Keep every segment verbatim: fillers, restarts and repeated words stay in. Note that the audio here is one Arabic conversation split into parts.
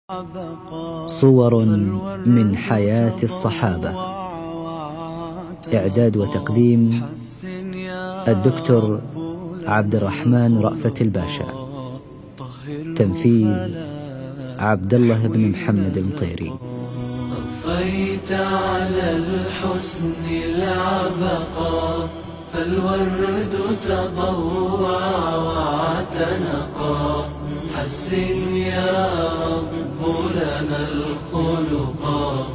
صور من حياة الصحابة. إعداد وتقديم الدكتور عبد الرحمن رأفت الباشا. تنفيذ عبد الله بن محمد المطيري. طفيت على الحسن العبقى، فالورد تضوع واعتنقا. حسن يا رب لنا الخلقا،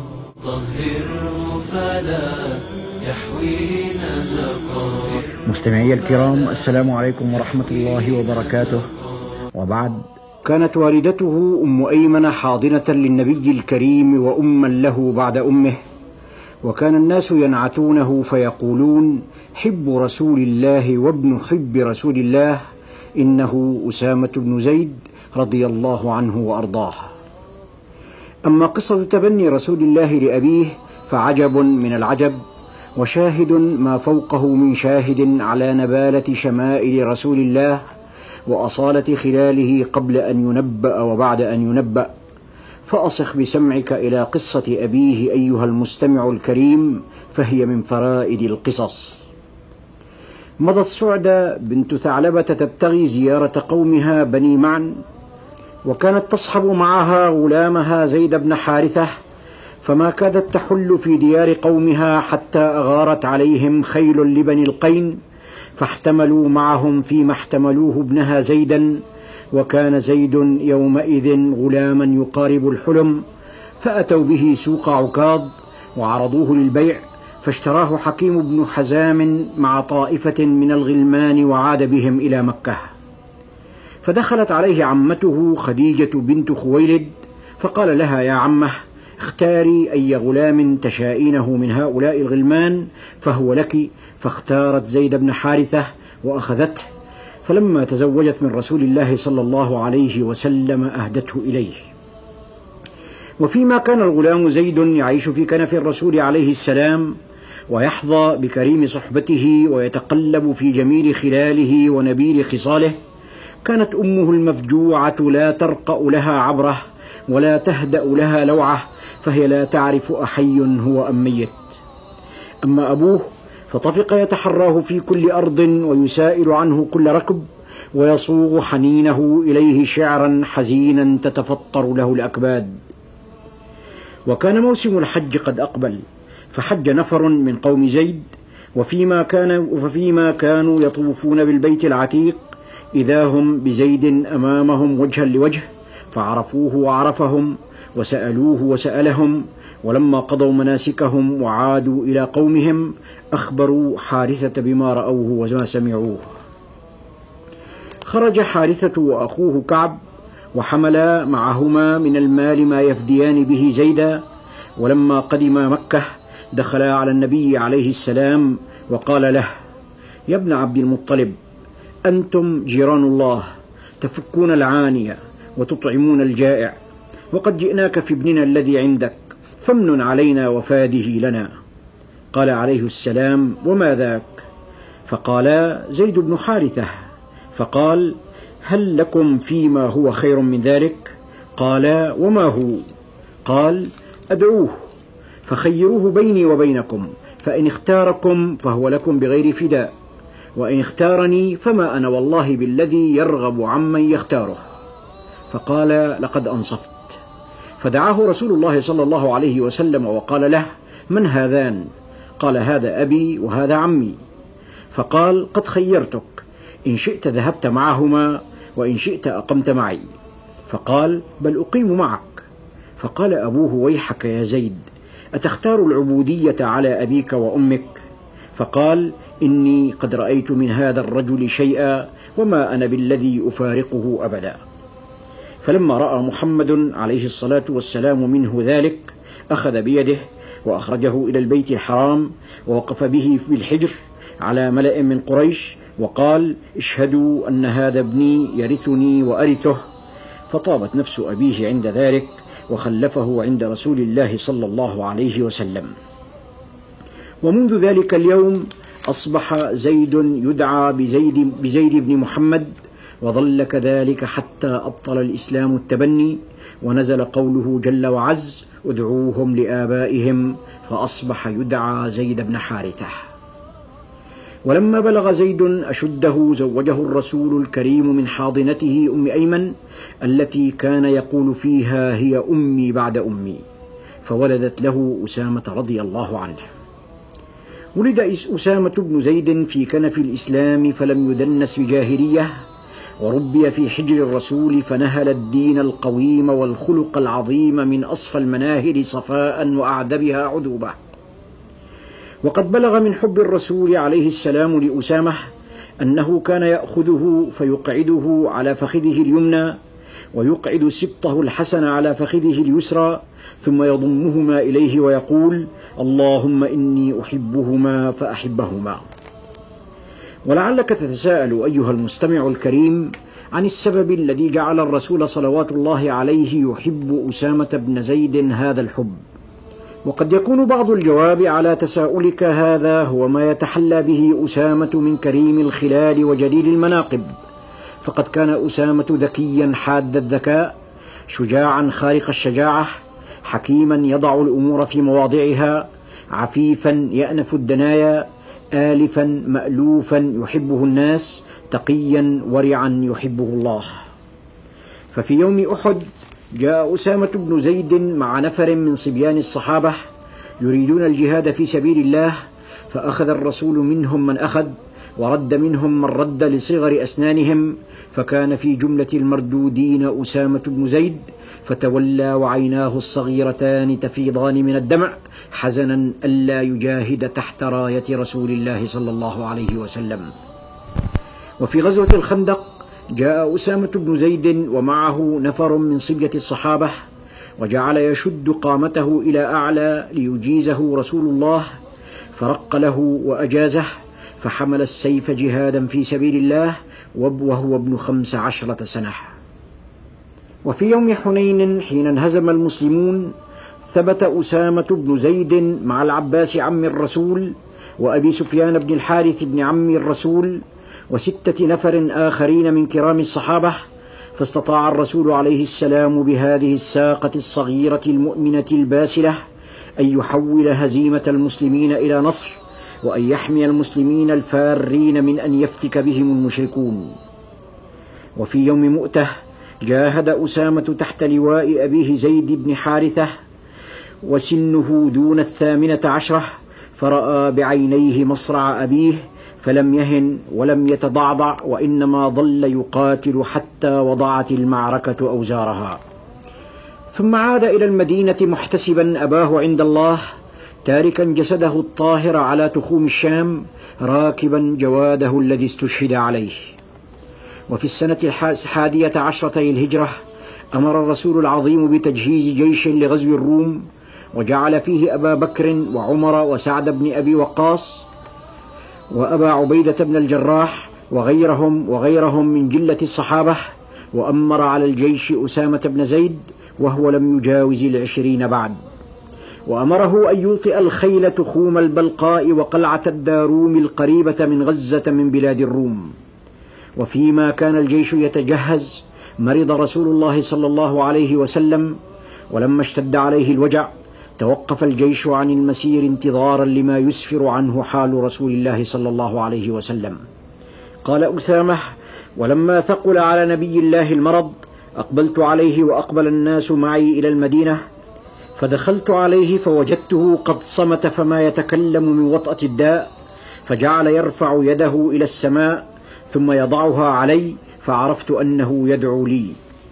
طهره فلا يحوي نزقا. مستمعي الكرام، السلام عليكم ورحمة الله وبركاته. وبعد، كانت والدته أم أيمن حاضنة للنبي الكريم وأما له بعد أمه، وكان الناس ينعتونه فيقولون: حب رسول الله وابن حب رسول الله، إنه أسامة بن زيد رضي الله عنه وأرضاه. أما قصة تبني رسول الله لأبيه فعجب من العجب، وشاهد ما فوقه من شاهد على نبالة شمائل رسول الله وأصالة خلاله قبل أن ينبأ وبعد أن ينبأ. فأصخ بسمعك إلى قصة أبيه أيها المستمع الكريم، فهي من فرائد القصص. مضت سعدة بنت ثعلبة تبتغي زيارة قومها بني معن، وكانت تصحب معها غلامها زيد بن حارثة، فما كادت تحل في ديار قومها حتى أغارت عليهم خيل لبني القين، فاحتملوا معهم فيما احتملوه ابنها زيدا، وكان زيد يومئذ غلاما يقارب الحلم. فأتوا به سوق عكاظ وعرضوه للبيع، فاشتراه حكيم بن حزام مع طائفة من الغلمان وعاد بهم إلى مكة. فدخلت عليه عمته خديجة بنت خويلد، فقال لها: يا عمه، اختاري أي غلام تشائينه من هؤلاء الغلمان فهو لك. فاختارت زيد بن حارثة وأخذته، فلما تزوجت من رسول الله صلى الله عليه وسلم أهدته إليه. وفيما كان الغلام زيد يعيش في كنف الرسول عليه السلام، ويحظى بكريم صحبته ويتقلب في جميل خلاله ونبيل خصاله، كانت أمه المفجوعة لا ترقأ لها عبره ولا تهدأ لها لوعه، فهي لا تعرف أحي هو أم ميت. أما أبوه فطفق يتحراه في كل أرض ويسائل عنه كل ركب، ويصوغ حنينه إليه شعرا حزينا تتفطر له الأكباد. وكان موسم الحج قد أقبل، فحج نفر من قوم زيد، وفيما, كان وفيما كانوا يطوفون بالبيت العتيق إذا هم بزيد أمامهم وجها لوجه، فعرفوه وعرفهم، وسألوه وسألهم. ولما قضوا مناسكهم وعادوا إلى قومهم أخبروا حارثة بما رأوه وما سمعوه. خرج حارثة وأخوه كعب، وحملا معهما من المال ما يفديان به زيدا. ولما قدم مكة دخلا على النبي عليه السلام وقال له: يا ابن عبد المطلب، أنتم جيران الله، تفكون العانية وتطعمون الجائع، وقد جئناك في ابننا الذي عندك، فامنن علينا وفاده لنا. قال عليه السلام: وما ذاك؟ فقال: زيد بن حارثة. فقال: هل لكم فيما هو خير من ذلك؟ قال: وما هو؟ قال: أدعوه فخيروه بيني وبينكم، فإن اختاركم فهو لكم بغير فداء، وإن اختارني فما أنا والله بالذي يرغب عمن يختاره. فقال: لقد أنصفت. فدعاه رسول الله صلى الله عليه وسلم وقال له: من هذان؟ قال: هذا أبي وهذا عمي. فقال: قد خيرتك، إن شئت ذهبت معهما، وإن شئت أقمت معي. فقال: بل أقيم معك. فقال أبوه: ويحك يا زيد، أتختار العبودية على أبيك وأمك؟ فقال: إني قد رأيت من هذا الرجل شيئا، وما أنا بالذي أفارقه أبدا. فلما رأى محمد عليه الصلاة والسلام منه ذلك أخذ بيده وأخرجه إلى البيت الحرام، ووقف به بالحجر على ملأ من قريش، وقال: اشهدوا أن هذا ابني يرثني وأرثه. فطابت نفس أبيه عند ذلك، وخلفه عند رسول الله صلى الله عليه وسلم. ومنذ ذلك اليوم أصبح زيد يدعى بزيد, بزيد بن محمد، وظل كذلك حتى أبطل الإسلام التبني، ونزل قوله جل وعز: ادعوهم لآبائهم، فأصبح يدعى زيد بن حارثة. ولما بلغ زيد أشده زوجه الرسول الكريم من حاضنته أم أيمن التي كان يقول فيها: هي أمي بعد أمي، فولدت له أسامة رضي الله عنه. ولد أسامة بن زيد في كنف الإسلام فلم يدنس بجاهلية، وربي في حجر الرسول فنهل الدين القويم والخلق العظيم من أصفى المناهل صفاء وأعذبها عذوبة. وقد بلغ من حب الرسول عليه السلام لأسامة أنه كان يأخذه فيقعده على فخذه اليمنى، ويقعد سبطه الحسن على فخذه اليسرى، ثم يضمهما إليه ويقول: اللهم إني أحبهما فأحبهما. ولعلك تتساءل أيها المستمع الكريم عن السبب الذي جعل الرسول صلوات الله عليه يحب أسامة بن زيد هذا الحب. وقد يكون بعض الجواب على تساؤلك هذا هو ما يتحلى به أسامة من كريم الخلال وجليل المناقب، فقد كان أسامة ذكيا حاد الذكاء، شجاعا خارق الشجاعة، حكيما يضع الأمور في مواضعها، عفيفا يأنف الدنايا، آلفا مألوفا يحبه الناس، تقيا ورعا يحبه الله. ففي يوم أحد جاء أسامة بن زيد مع نفر من صبيان الصحابة يريدون الجهاد في سبيل الله، فأخذ الرسول منهم من أخذ، ورد منهم من رد لصغر أسنانهم، فكان في جملة المردودين أسامة بن زيد، فتولى وعيناه الصغيرتان تفيضان من الدمع حزنا ألا يجاهد تحت راية رسول الله صلى الله عليه وسلم. وفي غزوة الخندق جاء أسامة بن زيد ومعه نفر من صبية الصحابة، وجعل يشد قامته إلى أعلى ليجيزه رسول الله، فرق له وأجازه، فحمل السيف جهادا في سبيل الله وهو ابن خمس عشرة سنة. وفي يوم حنين حين انهزم المسلمون ثبت أسامة بن زيد مع العباس عم الرسول، وأبي سفيان بن الحارث بن عم الرسول، وستة نفر آخرين من كرام الصحابة، فاستطاع الرسول عليه السلام بهذه الساقة الصغيرة المؤمنة الباسلة أن يحول هزيمة المسلمين إلى نصر، وأن يحمي المسلمين الفارين من أن يفتك بهم المشركون. وفي يوم مؤتة جاهد أسامة تحت لواء أبيه زيد بن حارثة وسنه دون الثامنة عشرة، فرأى بعينيه مصرع أبيه فلم يهن ولم يتضعضع، وإنما ظل يقاتل حتى وضعت المعركة أوزارها. ثم عاد إلى المدينة محتسبا أباه عند الله، تاركا جسده الطاهر على تخوم الشام، راكبا جواده الذي استشهد عليه. وفي السنة الحادية عشرة الهجرة أمر الرسول العظيم بتجهيز جيش لغزو الروم، وجعل فيه أبا بكر وعمر وسعد بن أبي وقاص وأبا عبيدة بن الجراح وغيرهم وغيرهم من جلة الصحابة، وأمر على الجيش أسامة بن زيد وهو لم يجاوز العشرين بعد، وأمره أن يوطئ الخيل تخوم البلقاء وقلعة الداروم القريبة من غزة من بلاد الروم. وفيما كان الجيش يتجهز مرض رسول الله صلى الله عليه وسلم، ولما اشتد عليه الوجع توقف الجيش عن المسير انتظارا لما يسفر عنه حال رسول الله صلى الله عليه وسلم. قال أسامة: ولما ثقل على نبي الله المرض أقبلت عليه وأقبل الناس معي إلى المدينة، فدخلت عليه فوجدته قد صمت فما يتكلم من وطأة الداء، فجعل يرفع يده إلى السماء ثم يضعها علي، فعرفت أنه يدعو لي.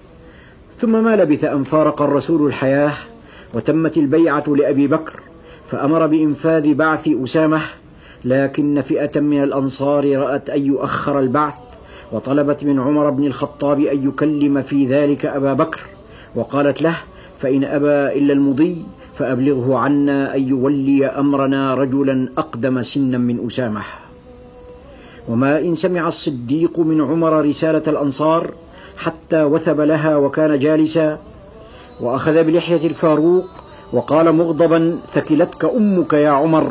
ثم ما لبث أن فارق الرسول الحياة، وتمت البيعة لأبي بكر، فأمر بإنفاذ بعث أسامة، لكن فئة من الأنصار رأت أن يؤخر البعث، وطلبت من عمر بن الخطاب أن يكلم في ذلك أبا بكر، وقالت له: فإن أبى إلا المضي فأبلغه عنا أن يولي أمرنا رجلا أقدم سنا من أسامة. وما إن سمع الصديق من عمر رسالة الأنصار حتى وثب لها وكان جالسا، وأخذ بلحية الفاروق وقال مغضبا: ثكلتك أمك يا عمر،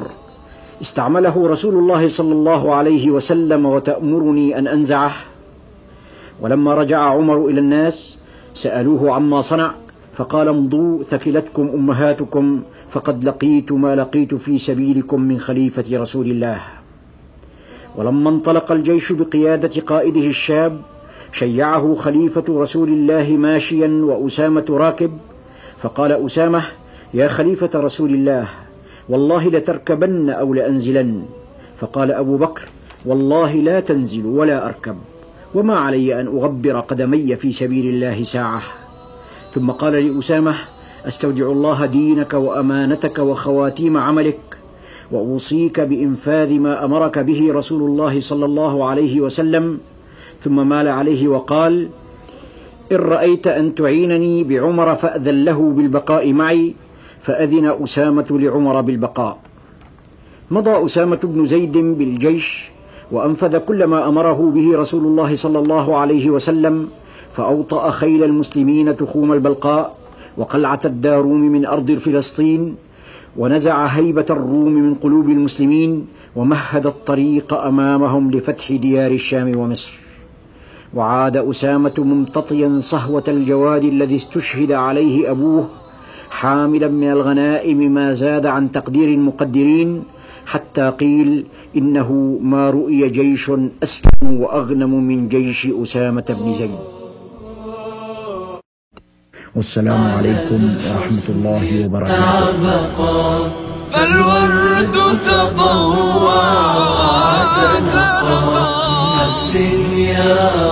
استعمله رسول الله صلى الله عليه وسلم وتأمرني أن أنزعه؟ ولما رجع عمر إلى الناس سألوه عما صنع، فقال: امضوا ثكلتكم أمهاتكم، فقد لقيت ما لقيت في سبيلكم من خليفة رسول الله. ولما انطلق الجيش بقيادة قائده الشاب شيعه خليفة رسول الله ماشيا وأسامة راكب، فقال أسامة: يا خليفة رسول الله، والله لتركبن أو لأنزلن. فقال أبو بكر: والله لا تنزل ولا أركب، وما علي أن أغبر قدمي في سبيل الله ساعة. ثم قال لأسامة: أستودع الله دينك وأمانتك وخواتيم عملك، وأوصيك بإنفاذ ما أمرك به رسول الله صلى الله عليه وسلم. ثم مال عليه وقال: إن رأيت أن تعينني بعمر فأذن له بالبقاء معي. فأذن أسامة لعمر بالبقاء. مضى أسامة بن زيد بالجيش وأنفذ كل ما أمره به رسول الله صلى الله عليه وسلم، فأوطأ خيل المسلمين تخوم البلقاء وقلعة الداروم من أرض فلسطين، ونزع هيبة الروم من قلوب المسلمين، ومهد الطريق أمامهم لفتح ديار الشام ومصر. وعاد أسامة ممتطيا صهوة الجواد الذي استشهد عليه أبوه، حاملا من الغنائم ما زاد عن تقدير المقدرين، حتى قيل إنه ما رؤي جيش أسلم وأغنم من جيش أسامة بن زيد. والسلام عليكم ورحمة الله وبركاته. فالورد تضوع تنقى حسن يا